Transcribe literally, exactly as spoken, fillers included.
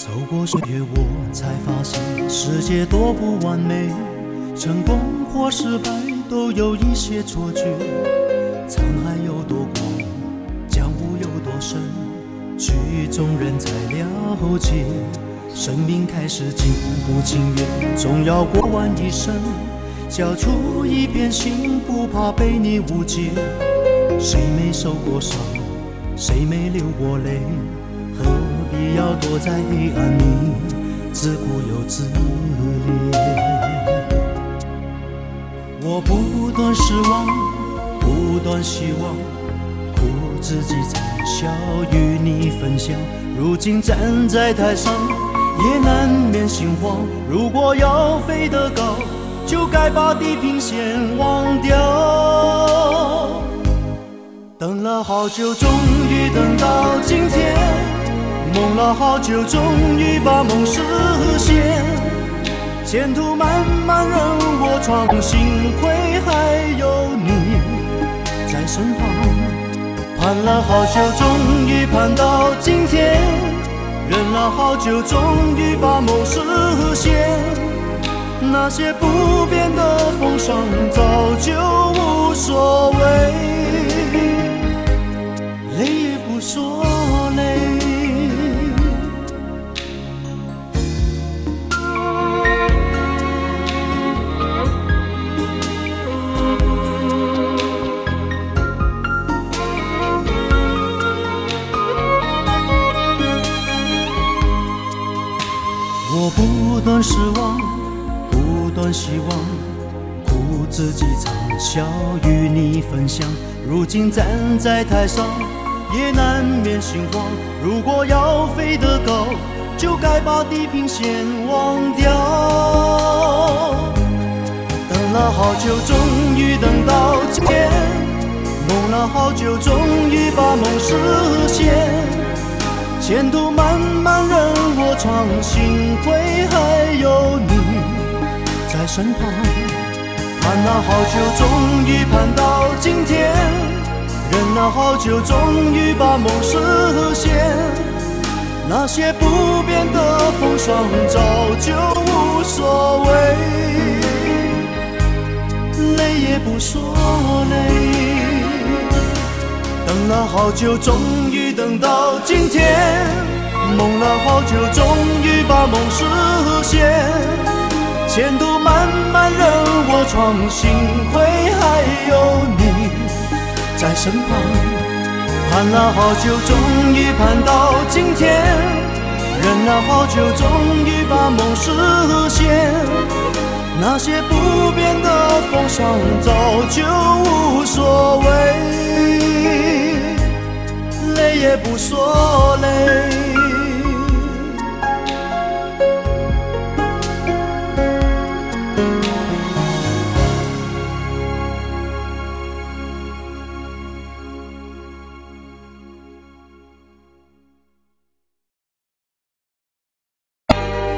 走过岁月，我才发现世界多不完美，成功或失败都有一些错觉。沧海有多广，江湖有多深，曲中人才了解。生命开始情不情愿，总要过完一生，交出一片心，不怕被你误解。谁没受过伤，谁没流过泪，何必要躲在黑暗里自顾又自怜。我不断失望，不断希望，苦自己惨笑与你分享。如今站在台上，也难免心慌。如果要飞得高，就该把地平线忘掉。等了好久，终于等到今天，梦了好久，终于把梦实现。前途漫漫任我闯，幸亏还有你在身旁。盼了好久，终于盼到今天，忍了好久，终于把梦实现。那些不变的风霜早就无所谓，累也不说累。我不断失望，不断希望，苦自己惨笑与你分享。如今站在台上，也难免心慌。如果要飞得高，就该把地平线忘掉。等了好久，终于等到今天，梦了好久，终于把梦实现。前途漫漫任我闯，幸亏还有你在身旁。盼了好久，终于盼到今天，忍了好久，终于把梦实现。那些不变的风霜早就无所谓，累也不说累。等了好久，终于等到今天，梦了好久，终于把梦实现。前途漫漫任我闯，幸亏还有你在身旁。盼了好久，终于盼到今天，忍了好久，终于把梦实现。那些不变的风霜早就无所谓，累也不说